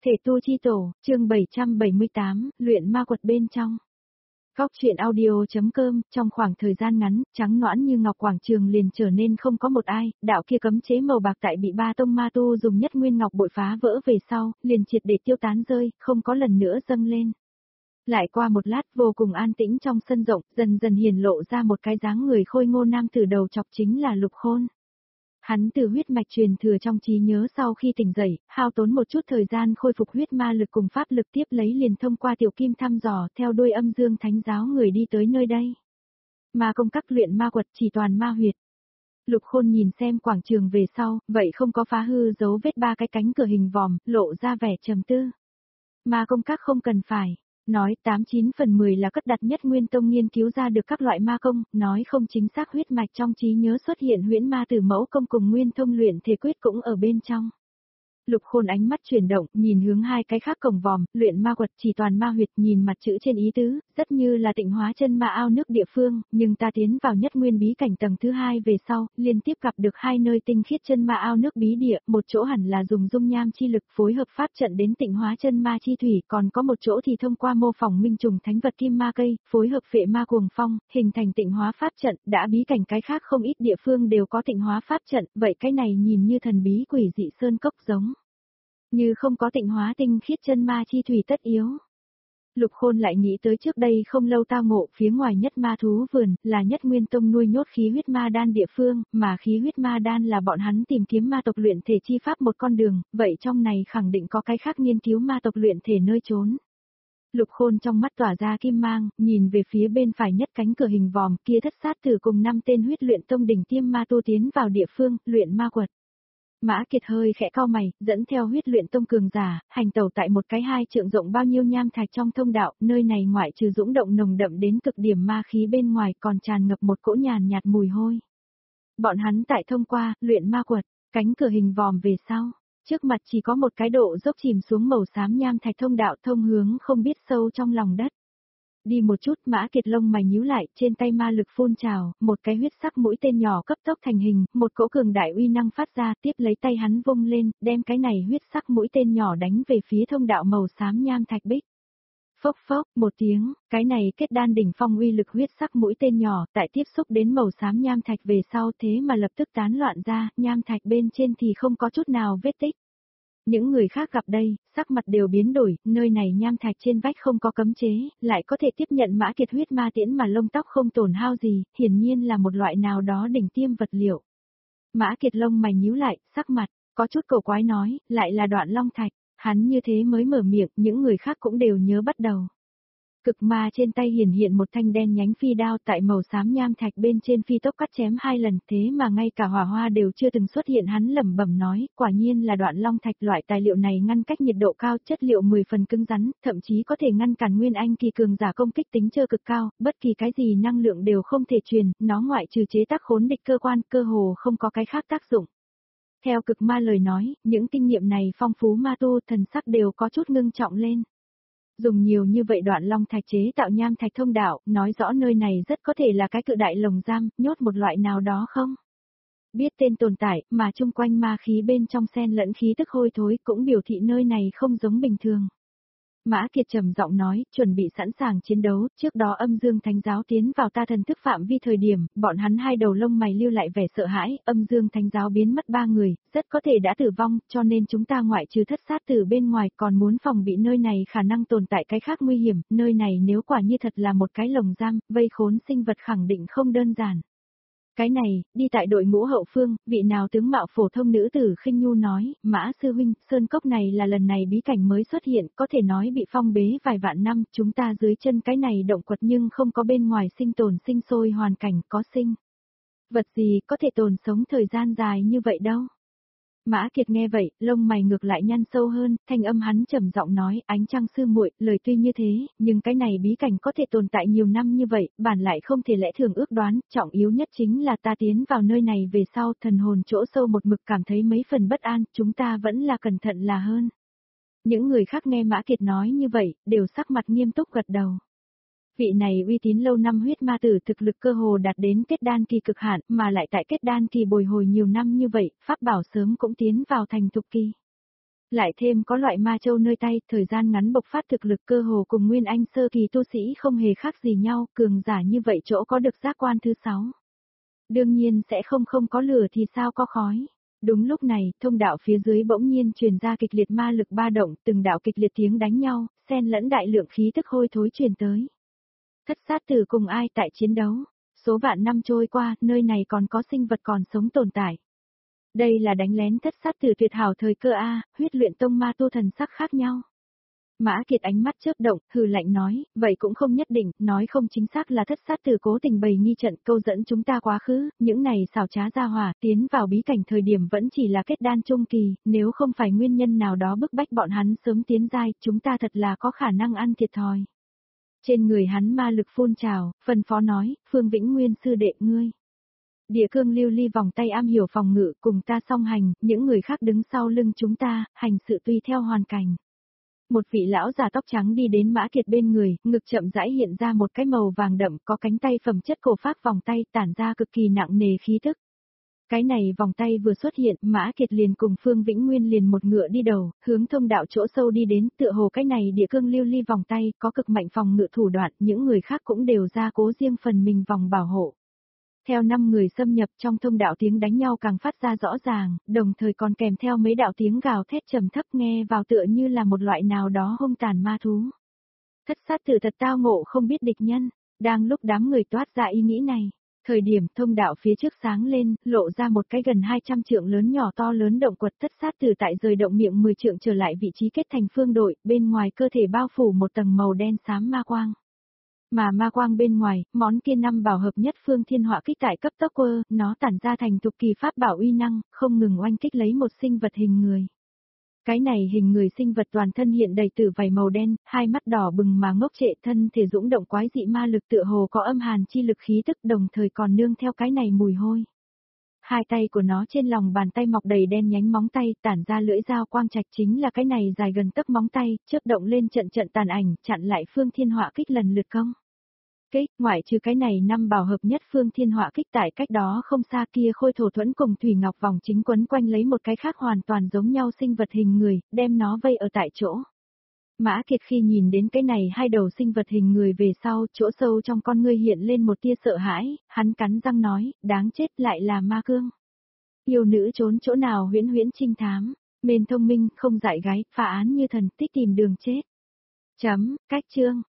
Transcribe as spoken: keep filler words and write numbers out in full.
Thể tu chi tổ, chương bảy trăm bảy mươi tám, luyện ma quật bên trong. Góc truyện audio.com, trong khoảng thời gian ngắn, trắng nõn như ngọc quảng trường liền trở nên không có một ai, đạo kia cấm chế màu bạc tại bị ba tông ma tu dùng nhất nguyên ngọc bội phá vỡ về sau, liền triệt để tiêu tán rơi, không có lần nữa dâng lên. Lại qua một lát vô cùng an tĩnh trong sân rộng, dần dần hiển lộ ra một cái dáng người khôi ngô nam tử đầu chọc chính là Lục Khôn. Hắn từ huyết mạch truyền thừa trong trí nhớ sau khi tỉnh dậy, hao tốn một chút thời gian khôi phục huyết ma lực cùng pháp lực tiếp lấy liền thông qua tiểu kim thăm dò theo đuôi âm dương thánh giáo người đi tới nơi đây. Ma công các luyện ma quật chỉ toàn ma huyệt. Lục Khôn nhìn xem quảng trường về sau, vậy không có phá hư dấu vết ba cái cánh cửa hình vòm, lộ ra vẻ trầm tư. Ma công các không cần phải. Nói tám chín phần mười là cất đặt nhất nguyên tông nghiên cứu ra được các loại ma công, nói không chính xác huyết mạch trong trí nhớ xuất hiện huyễn ma tử mẫu công cùng nguyên thông luyện thể quyết cũng ở bên trong. Lục Khôn ánh mắt chuyển động, nhìn hướng hai cái khác cổng vòm, luyện ma quật chỉ toàn ma huyệt, nhìn mặt chữ trên ý tứ, rất như là tịnh hóa chân ma ao nước địa phương, nhưng ta tiến vào nhất nguyên bí cảnh tầng thứ hai về sau, liên tiếp gặp được hai nơi tinh khiết chân ma ao nước bí địa, một chỗ hẳn là dùng dung nham chi lực phối hợp pháp trận đến tịnh hóa chân ma chi thủy, còn có một chỗ thì thông qua mô phỏng minh trùng thánh vật kim ma cây, phối hợp phệ ma cuồng phong, hình thành tịnh hóa pháp trận, đã bí cảnh cái khác không ít địa phương đều có tịnh hóa pháp trận, vậy cái này nhìn như thần bí quỷ dị sơn cốc giống như không có tịnh hóa tinh khiết chân ma chi thủy tất yếu. Lục Khôn lại nghĩ tới trước đây không lâu tao ngộ phía ngoài nhất ma thú vườn, là nhất nguyên tông nuôi nhốt khí huyết ma đan địa phương, mà khí huyết ma đan là bọn hắn tìm kiếm ma tộc luyện thể chi pháp một con đường, vậy trong này khẳng định có cái khác nghiên cứu ma tộc luyện thể nơi trốn. Lục Khôn trong mắt tỏa ra kim mang, nhìn về phía bên phải nhất cánh cửa hình vòm kia thất sát tử cùng năm tên huyết luyện tông đỉnh tiêm ma tu tiến vào địa phương, luyện ma quật. Mã Kiệt hơi khẽ cau mày, dẫn theo huyết luyện tông cường giả, hành tẩu tại một cái hai trượng rộng bao nhiêu nham thạch trong thông đạo, nơi này ngoại trừ dũng động nồng đậm đến cực điểm ma khí bên ngoài còn tràn ngập một cỗ nhàn nhạt mùi hôi. Bọn hắn tại thông qua, luyện ma quật, cánh cửa hình vòm về sau, trước mặt chỉ có một cái độ dốc chìm xuống màu xám nham thạch thông đạo thông hướng không biết sâu trong lòng đất. Đi một chút Mã Kiệt lông mày nhíu lại, trên tay ma lực phun trào, một cái huyết sắc mũi tên nhỏ cấp tốc thành hình, một cỗ cường đại uy năng phát ra, tiếp lấy tay hắn vung lên, đem cái này huyết sắc mũi tên nhỏ đánh về phía thông đạo màu xám nham thạch bích. Phốc phốc, một tiếng, cái này kết đan đỉnh phong uy lực huyết sắc mũi tên nhỏ, tại tiếp xúc đến màu xám nham thạch về sau thế mà lập tức tán loạn ra, nham thạch bên trên thì không có chút nào vết tích. Những người khác gặp đây, sắc mặt đều biến đổi, nơi này nham thạch trên vách không có cấm chế, lại có thể tiếp nhận Mã Kiệt huyết ma tiễn mà lông tóc không tổn hao gì, hiển nhiên là một loại nào đó đỉnh tiêm vật liệu. Mã Kiệt lông mày nhíu lại, sắc mặt, có chút cổ quái nói, lại là đoạn long thạch, hắn như thế mới mở miệng, những người khác cũng đều nhớ bắt đầu. Cực ma trên tay hiển hiện một thanh đen nhánh phi đao tại màu xám nham thạch bên trên phi tốc cắt chém hai lần, thế mà ngay cả hỏa hoa đều chưa từng xuất hiện, hắn lẩm bẩm nói, quả nhiên là đoạn long thạch, loại tài liệu này ngăn cách nhiệt độ cao, chất liệu mười phần cứng rắn, thậm chí có thể ngăn cản nguyên anh kỳ cường giả công kích tính trơ cực cao, bất kỳ cái gì năng lượng đều không thể truyền, nó ngoại trừ chế tác khốn địch cơ quan, cơ hồ không có cái khác tác dụng. Theo cực ma lời nói, những kinh nghiệm này phong phú ma tu thần sắc đều có chút ngưng trọng lên. Dùng nhiều như vậy đoạn long thạch chế tạo nham thạch thông đạo, nói rõ nơi này rất có thể là cái cự đại lồng giam, nhốt một loại nào đó không? Biết tên tồn tại, mà chung quanh ma khí bên trong xen lẫn khí tức hôi thối cũng biểu thị nơi này không giống bình thường. Mã Kiệt trầm giọng nói, chuẩn bị sẵn sàng chiến đấu, trước đó âm dương thánh giáo tiến vào ta thần thức phạm vi thời điểm, bọn hắn hai đầu lông mày lưu lại vẻ sợ hãi, âm dương thánh giáo biến mất ba người, rất có thể đã tử vong, cho nên chúng ta ngoại trừ thất sát tử bên ngoài còn muốn phòng bị nơi này khả năng tồn tại cái khác nguy hiểm, nơi này nếu quả như thật là một cái lồng giam, vây khốn sinh vật khẳng định không đơn giản. Cái này, đi tại đội ngũ hậu phương, vị nào tướng mạo phổ thông nữ tử khinh nhu nói, Mã sư huynh, sơn cốc này là lần này bí cảnh mới xuất hiện, có thể nói bị phong bế vài vạn năm, chúng ta dưới chân cái này động quật nhưng không có bên ngoài sinh tồn sinh sôi hoàn cảnh, có sinh vật gì có thể tồn sống thời gian dài như vậy đâu. Mã Kiệt nghe vậy, lông mày ngược lại nhăn sâu hơn, thanh âm hắn trầm giọng nói, ánh trăng sư muội, lời tuy như thế, nhưng cái này bí cảnh có thể tồn tại nhiều năm như vậy, bản lại không thể lẽ thường ước đoán, trọng yếu nhất chính là ta tiến vào nơi này về sau, thần hồn chỗ sâu một mực cảm thấy mấy phần bất an, chúng ta vẫn là cẩn thận là hơn. Những người khác nghe Mã Kiệt nói như vậy, đều sắc mặt nghiêm túc gật đầu. Vị này uy tín lâu năm huyết ma tử thực lực cơ hồ đạt đến kết đan kỳ cực hạn, mà lại tại kết đan kỳ bồi hồi nhiều năm như vậy, pháp bảo sớm cũng tiến vào thành thục kỳ. Lại thêm có loại ma châu nơi tay, thời gian ngắn bộc phát thực lực cơ hồ cùng Nguyên Anh sơ kỳ tu sĩ không hề khác gì nhau, cường giả như vậy chỗ có được giác quan thứ sáu. Đương nhiên sẽ không không có lửa thì sao có khói. Đúng lúc này, thông đạo phía dưới bỗng nhiên truyền ra kịch liệt ma lực ba động, từng đạo kịch liệt tiếng đánh nhau, xen lẫn đại lượng khí tức hôi thối truyền tới. Thất sát tử cùng ai tại chiến đấu? Số vạn năm trôi qua, nơi này còn có sinh vật còn sống tồn tại. Đây là đánh lén thất sát tử tuyệt hảo thời cơ A, huyết luyện tông ma tu thần sắc khác nhau. Mã Kiệt ánh mắt chớp động, hừ lạnh nói, vậy cũng không nhất định, nói không chính xác là thất sát tử cố tình bày nghi trận câu dẫn chúng ta quá khứ, những này xảo trá ra hỏa tiến vào bí cảnh thời điểm vẫn chỉ là kết đan trung kỳ, nếu không phải nguyên nhân nào đó bức bách bọn hắn sớm tiến giai, chúng ta thật là có khả năng ăn thiệt thòi. Trên người hắn ma lực phun trào, phân phó nói, Phương Vĩnh Nguyên sư đệ ngươi. Địa cương lưu ly vòng tay am hiểu phòng ngự cùng ta song hành, những người khác đứng sau lưng chúng ta, hành sự tùy theo hoàn cảnh. Một vị lão già tóc trắng đi đến Mã Kiệt bên người, ngực chậm rãi hiện ra một cái màu vàng đậm có cánh tay phẩm chất cổ pháp vòng tay tản ra cực kỳ nặng nề khí tức. Cái này vòng tay vừa xuất hiện, Mã Kiệt liền cùng Phương Vĩnh Nguyên liền một ngựa đi đầu, hướng thông đạo chỗ sâu đi đến, tựa hồ cái này địa cương lưu ly vòng tay có cực mạnh phòng ngự thủ đoạn, những người khác cũng đều ra cố riêng phần mình vòng bảo hộ. Theo năm người xâm nhập trong thông đạo tiếng đánh nhau càng phát ra rõ ràng, đồng thời còn kèm theo mấy đạo tiếng gào thét trầm thấp nghe vào tựa như là một loại nào đó hung tàn ma thú. Thất sát tử thật tao ngộ không biết địch nhân, đang lúc đám người toát ra ý nghĩ này. Thời điểm thông đạo phía trước sáng lên, lộ ra một cái gần hai trăm trượng lớn nhỏ to lớn động quật thất sát tử tại rời động miệng mười trượng trở lại vị trí kết thành phương đội, bên ngoài cơ thể bao phủ một tầng màu đen xám ma quang. Mà ma quang bên ngoài, món kia năm bảo hợp nhất phương thiên họa kích tại cấp tốc quơ, nó tản ra thành tục kỳ pháp bảo uy năng, không ngừng oanh kích lấy một sinh vật hình người. Cái này hình người sinh vật toàn thân hiện đầy tử vảy màu đen, hai mắt đỏ bừng mà ngốc trệ thân thể dũng động quái dị ma lực tựa hồ có âm hàn chi lực khí tức đồng thời còn nương theo cái này mùi hôi. Hai tay của nó trên lòng bàn tay mọc đầy đen nhánh móng tay, tản ra lưỡi dao quang trạch chính là cái này dài gần tấc móng tay, chớp động lên trận trận tàn ảnh, chặn lại phương thiên họa kích lần lượt công. Kích, ngoại trừ cái này năm bảo hợp nhất phương thiên họa kích tại cách đó không xa kia khôi thổ thuẫn cùng thủy ngọc vòng chính quấn quanh lấy một cái khác hoàn toàn giống nhau sinh vật hình người, đem nó vây ở tại chỗ. Mã Kiệt khi nhìn đến cái này hai đầu sinh vật hình người về sau, chỗ sâu trong con ngươi hiện lên một tia sợ hãi, hắn cắn răng nói, đáng chết lại là ma cương. Yêu nữ trốn chỗ nào huyễn huyễn trinh thám, mền thông minh, không dại gái, phá án như thần tích tìm đường chết. Chấm, cách chương.